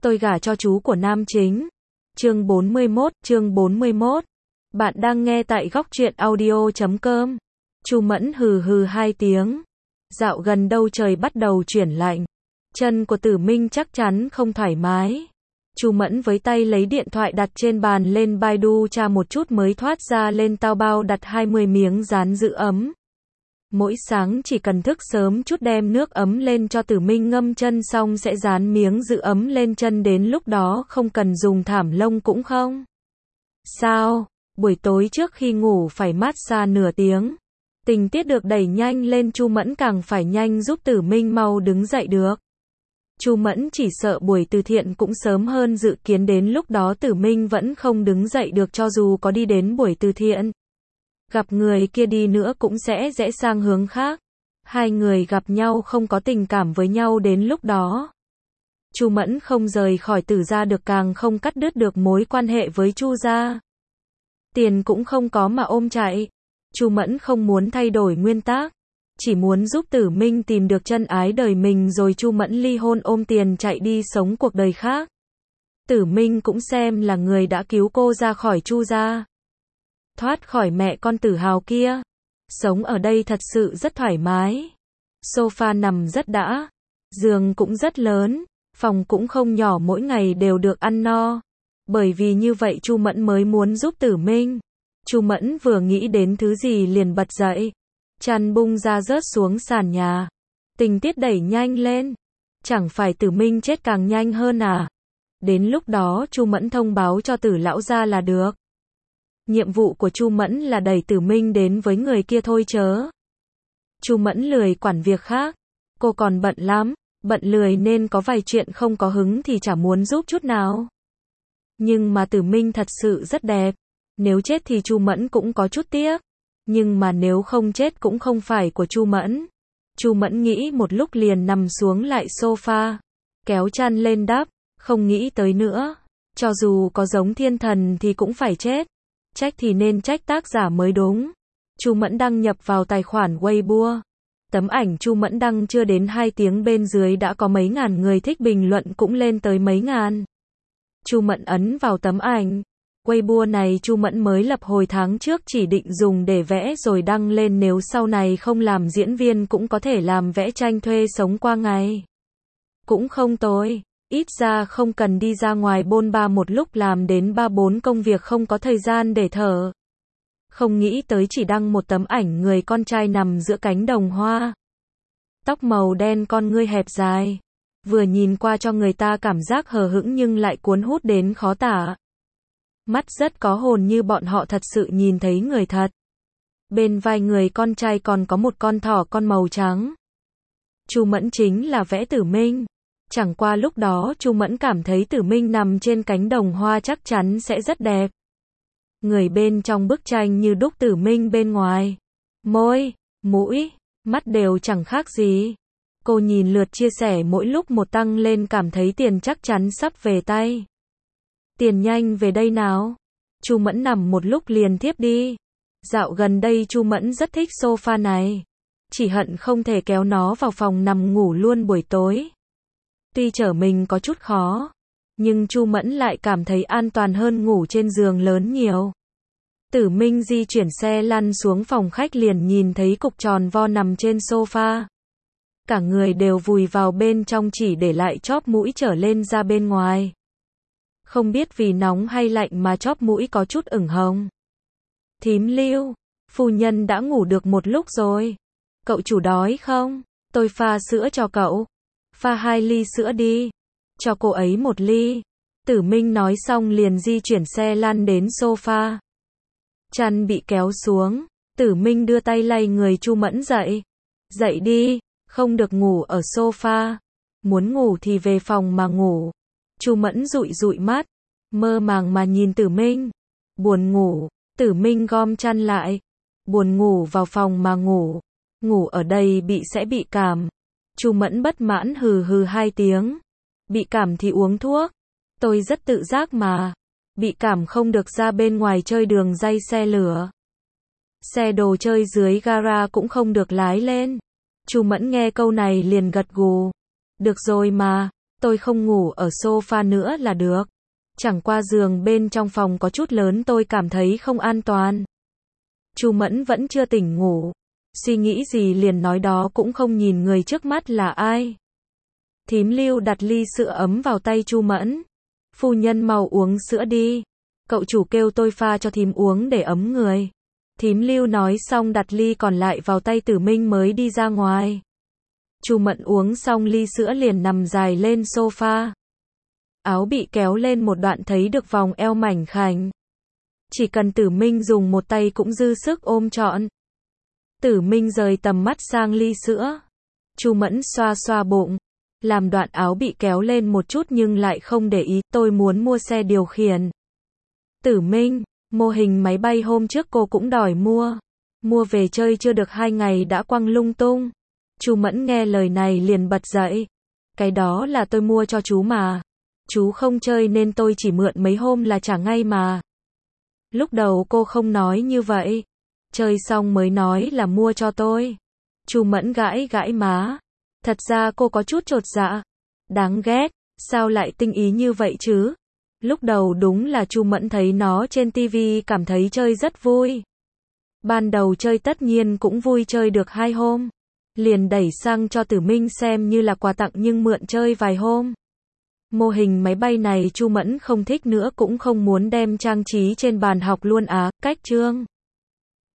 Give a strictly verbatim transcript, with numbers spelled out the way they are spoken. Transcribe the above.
Tôi gả cho chú của nam chính. Chương bốn mươi mốt, chương bốn mươi mốt. Bạn đang nghe tại góc truyện audio chấm com. Chu Mẫn hừ hừ hai tiếng. Dạo gần đâu trời bắt đầu chuyển lạnh. Chân của Tử Minh chắc chắn không thoải mái. Chu Mẫn với tay lấy điện thoại đặt trên bàn lên Baidu tra một chút mới thoát ra lên Taobao đặt hai mươi miếng dán giữ ấm. Mỗi sáng chỉ cần thức sớm chút đem nước ấm lên cho Tử Minh ngâm chân xong sẽ dán miếng giữ ấm lên chân, đến lúc đó không cần dùng thảm lông cũng không sao. Buổi tối trước khi ngủ phải massage nửa tiếng. Tình tiết được đẩy nhanh lên, Chu Mẫn càng phải nhanh giúp Tử Minh mau đứng dậy được. Chu Mẫn chỉ sợ buổi từ thiện cũng sớm hơn dự kiến, đến lúc đó Tử Minh vẫn không đứng dậy được, cho dù có đi đến buổi từ thiện. Gặp người kia đi nữa cũng sẽ rẽ sang hướng khác. Hai người gặp nhau không có tình cảm với nhau đến lúc đó. Chu Mẫn không rời khỏi Tử gia được, càng không cắt đứt được mối quan hệ với Chu gia. Tiền cũng không có mà ôm chạy. Chu Mẫn không muốn thay đổi nguyên tắc, chỉ muốn giúp Tử Minh tìm được chân ái đời mình rồi Chu Mẫn ly hôn ôm tiền chạy đi sống cuộc đời khác. Tử Minh cũng xem là người đã cứu cô ra khỏi Chu gia, thoát khỏi mẹ con Tử Hào kia. Sống ở đây thật sự rất thoải mái. Sofa nằm rất đã, giường cũng rất lớn, phòng cũng không nhỏ, mỗi ngày đều được ăn no. Bởi vì như vậy Chu Mẫn mới muốn giúp Tử Minh. Chu Mẫn vừa nghĩ đến thứ gì liền bật dậy. Chăn bung ra rớt xuống sàn nhà. Tình tiết đẩy nhanh lên. Chẳng phải Tử Minh chết càng nhanh hơn à? Đến lúc đó Chu Mẫn thông báo cho Tử lão gia là được. Nhiệm vụ của Chu Mẫn là đẩy Tử Minh đến với người kia thôi chớ. Chu Mẫn lười quản việc khác. Cô còn bận lắm. Bận lười nên có vài chuyện không có hứng thì chả muốn giúp chút nào. Nhưng mà Tử Minh thật sự rất đẹp. Nếu chết thì Chu Mẫn cũng có chút tiếc. Nhưng mà nếu không chết cũng không phải của Chu Mẫn. Chu Mẫn nghĩ một lúc liền nằm xuống lại sofa, kéo chăn lên đắp, không nghĩ tới nữa. Cho dù có giống thiên thần thì cũng phải chết. Trách thì nên trách tác giả mới đúng. Chu Mẫn đăng nhập vào tài khoản Weibo. Tấm ảnh Chu Mẫn đăng chưa đến hai tiếng bên dưới đã có mấy ngàn người thích, bình luận cũng lên tới mấy ngàn. Chu Mẫn ấn vào tấm ảnh. Weibo này Chu Mẫn mới lập hồi tháng trước, chỉ định dùng để vẽ rồi đăng lên, nếu sau này không làm diễn viên cũng có thể làm vẽ tranh thuê sống qua ngày. Cũng không tồi, ít ra không cần đi ra ngoài bôn ba một lúc làm đến ba bốn công việc, không có thời gian để thở. Không nghĩ tới chỉ đăng một tấm ảnh người con trai nằm giữa cánh đồng hoa. Tóc màu đen, con ngươi hẹp dài. Vừa nhìn qua cho người ta cảm giác hờ hững nhưng lại cuốn hút đến khó tả. Mắt rất có hồn, như bọn họ thật sự nhìn thấy người thật. Bên vai người con trai còn có một con thỏ con màu trắng. Chu Mẫn chính là vẽ Tử Minh. Chẳng qua lúc đó Chu Mẫn cảm thấy Tử Minh nằm trên cánh đồng hoa chắc chắn sẽ rất đẹp. Người bên trong bức tranh như đúc Tử Minh bên ngoài. Môi, mũi, mắt đều chẳng khác gì. Cô nhìn lượt chia sẻ mỗi lúc một tăng lên, cảm thấy tiền chắc chắn sắp về tay. Tiền nhanh về đây nào. Chu Mẫn nằm một lúc liền thiếp đi. Dạo gần đây Chu Mẫn rất thích sofa này. Chỉ hận không thể kéo nó vào phòng nằm ngủ luôn buổi tối. Tuy trở mình có chút khó, nhưng Chu Mẫn lại cảm thấy an toàn hơn ngủ trên giường lớn nhiều. Tử Minh di chuyển xe lăn xuống phòng khách liền nhìn thấy cục tròn vo nằm trên sofa. Cả người đều vùi vào bên trong, chỉ để lại chóp mũi trở lên ra bên ngoài. Không biết vì nóng hay lạnh mà chóp mũi có chút ửng hồng. Thím Lưu, phu nhân đã ngủ được một lúc rồi. Cậu chủ đói không? Tôi pha sữa cho cậu. Pha hai ly sữa đi. Cho cô ấy một ly. Tử Minh nói xong liền di chuyển xe lăn đến sofa. Chăn bị kéo xuống. Tử Minh đưa tay lay người Chu Mẫn dậy. Dậy đi, không được ngủ ở sofa. Muốn ngủ thì về phòng mà ngủ. Chu Mẫn dụi dụi mắt, mơ màng mà nhìn Tử Minh. Buồn ngủ. Tử Minh gom chăn lại. Buồn ngủ vào phòng mà ngủ. Ngủ ở đây bị sẽ bị cảm. Chu Mẫn bất mãn hừ hừ hai tiếng. Bị cảm thì uống thuốc. Tôi rất tự giác mà. Bị cảm không được ra bên ngoài chơi đường ray xe lửa. Xe đồ chơi dưới gara cũng không được lái lên. Chu Mẫn nghe câu này liền gật gù. Được rồi mà, tôi không ngủ ở sofa nữa là được. Chẳng qua giường bên trong phòng có chút lớn tôi cảm thấy không an toàn. Chu Mẫn vẫn chưa tỉnh ngủ. Suy nghĩ gì liền nói đó cũng không nhìn người trước mắt là ai. Thím Lưu đặt ly sữa ấm vào tay Chu Mẫn. Phu nhân mau uống sữa đi. Cậu chủ kêu tôi pha cho thím uống để ấm người. Thím Lưu nói xong đặt ly còn lại vào tay Tử Minh mới đi ra ngoài. Chu Mẫn uống xong ly sữa liền nằm dài lên sofa. Áo bị kéo lên một đoạn thấy được vòng eo mảnh khảnh. Chỉ cần Tử Minh dùng một tay cũng dư sức ôm trọn. Tử Minh rời tầm mắt sang ly sữa. Chu Mẫn xoa xoa bụng. Làm đoạn áo bị kéo lên một chút nhưng lại không để ý. Tôi muốn mua xe điều khiển. Tử Minh, mô hình máy bay hôm trước cô cũng đòi mua. Mua về chơi chưa được hai ngày đã quăng lung tung. Chu Mẫn nghe lời này liền bật dậy. Cái đó là tôi mua cho chú mà. Chú không chơi nên tôi chỉ mượn mấy hôm là trả ngay mà. Lúc đầu cô không nói như vậy. Chơi xong mới nói là mua cho tôi. Chu Mẫn gãi gãi má. Thật ra cô có chút chột dạ. Đáng ghét, sao lại tinh ý như vậy chứ? Lúc đầu đúng là Chu Mẫn thấy nó trên tivi cảm thấy chơi rất vui. Ban đầu chơi tất nhiên cũng vui chơi được hai hôm. Liền đẩy sang cho Tử Minh xem như là quà tặng nhưng mượn chơi vài hôm. Mô hình máy bay này Chu Mẫn không thích nữa cũng không muốn đem trang trí trên bàn học luôn á, cách chương.